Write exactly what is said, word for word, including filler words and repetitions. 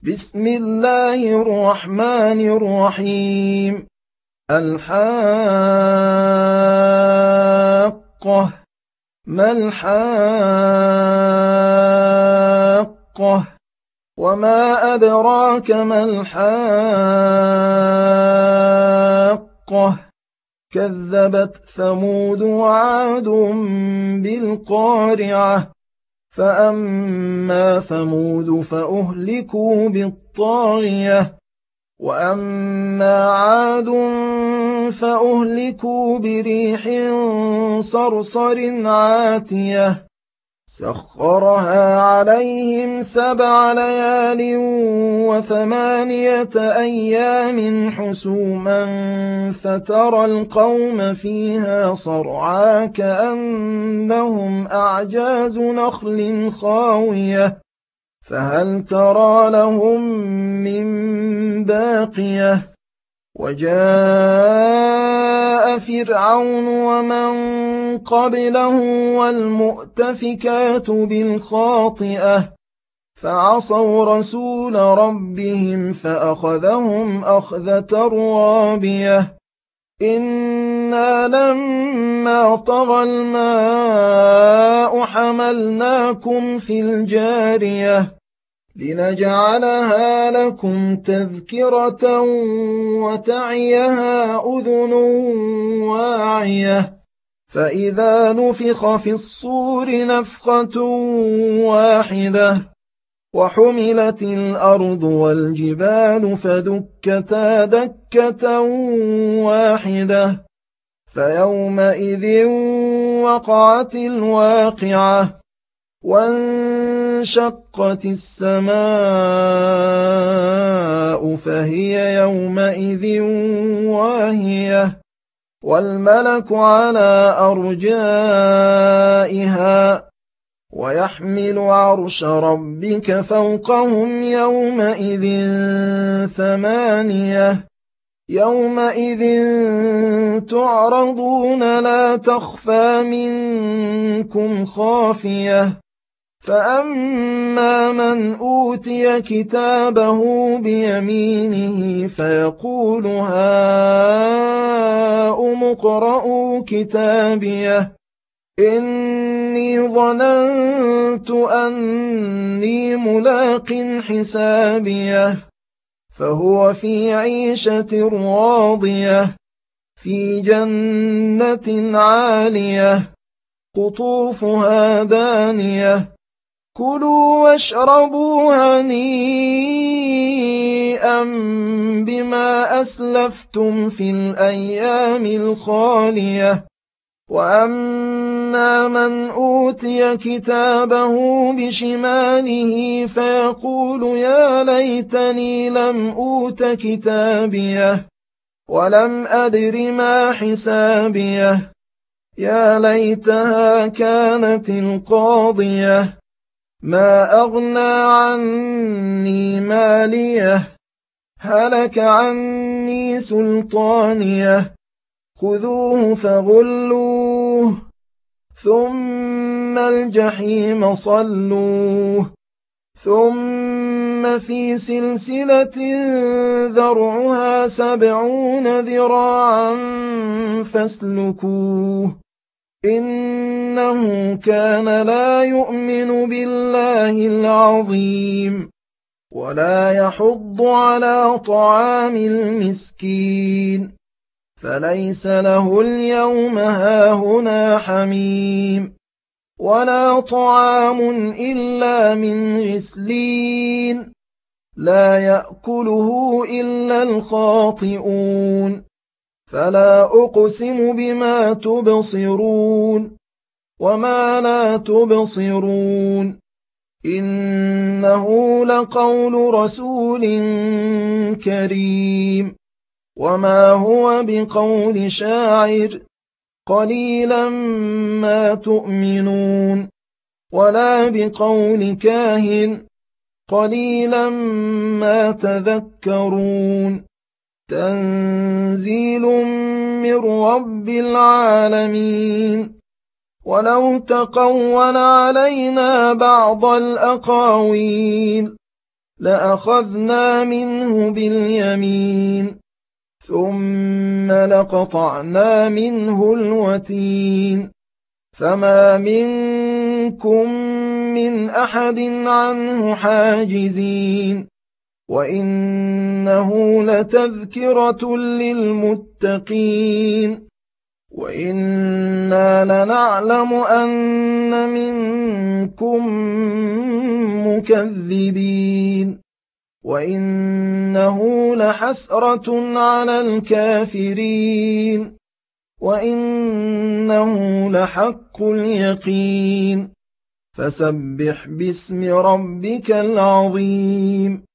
بسم الله الرحمن الرحيم. الحاقة. ما الحاقة؟ وما أدراك ما الحاقة؟ كذبت ثمود وعاد بالقارعة. فأما ثمود فأهلكوا بالطاغية، وأما عاد فأهلكوا بريح صرصر عاتية سخرها عليهم سبع ليال وثمانية أيام حسوما فترى القوم فيها صرعى كأنهم أعجاز نخل خاوية فهل ترى لهم من باقية. وجاء فرعون ومن قبله والمؤتفكات بالخاطئة فعصوا رسول ربهم فأخذهم أخذة رابية. إنا لما طغى الماء حملناكم في الجارية لنجعلها لكم تذكرة وتعيها أذن واعية. فإذا نفخ في الصور نفخة واحدة وحملت الأرض والجبال فدكتا دكة واحدة فيومئذ وقعت الواقعة وانشقت السماء فهي يومئذ واهية والملك على أرجائها ويحمل عرش ربك فوقهم يومئذ ثمانية. يومئذ تعرضون لا تخفى منكم خافية. فأما من أوتي كتابه بيمينه فيقول هاؤم اقرءوا كتابيه إني ظننت أني ملاق حسابيه فهو في عيشة راضية في جنة عالية قطوفها دانية كلوا واشربوا هنيئا بما أسلفتم في الأيام الخالية. وأما من أوتي كتابه بشماله فيقول يا ليتني لم أوت كتابيه ولم أدر ما حسابيه يا ليتها كانت القاضية ما أغنى عني ماليه هلك عني سلطانيه خذوه فغلوه ثم الجحيم صلوه ثم في سلسلة ذرعها سبعون ذراعا فاسلكوه إنه كان لا يؤمن بالله العظيم ولا يحض على طعام المسكين فليس له اليوم هاهنا حميم ولا طعام إلا من غسلين لا يأكله إلا الخاطئون. فلا أقسم بما تبصرون وما لا تبصرون إنه لقول رسول كريم وما هو بقول شاعر قليلا ما تؤمنون ولا بقول كاهن قليلا ما تذكرون تنزيل من رب العالمين. ولو تقول علينا بعض الأقاويل لأخذنا منه باليمين ثم لقطعنا منه الوتين فما منكم من أحد عنه حاجزين وإنه لتذكرة للمتقين وإنا لنعلم أن منكم مكذبين وإنه لحسرة على الكافرين وإنه لحق اليقين فسبح باسم ربك العظيم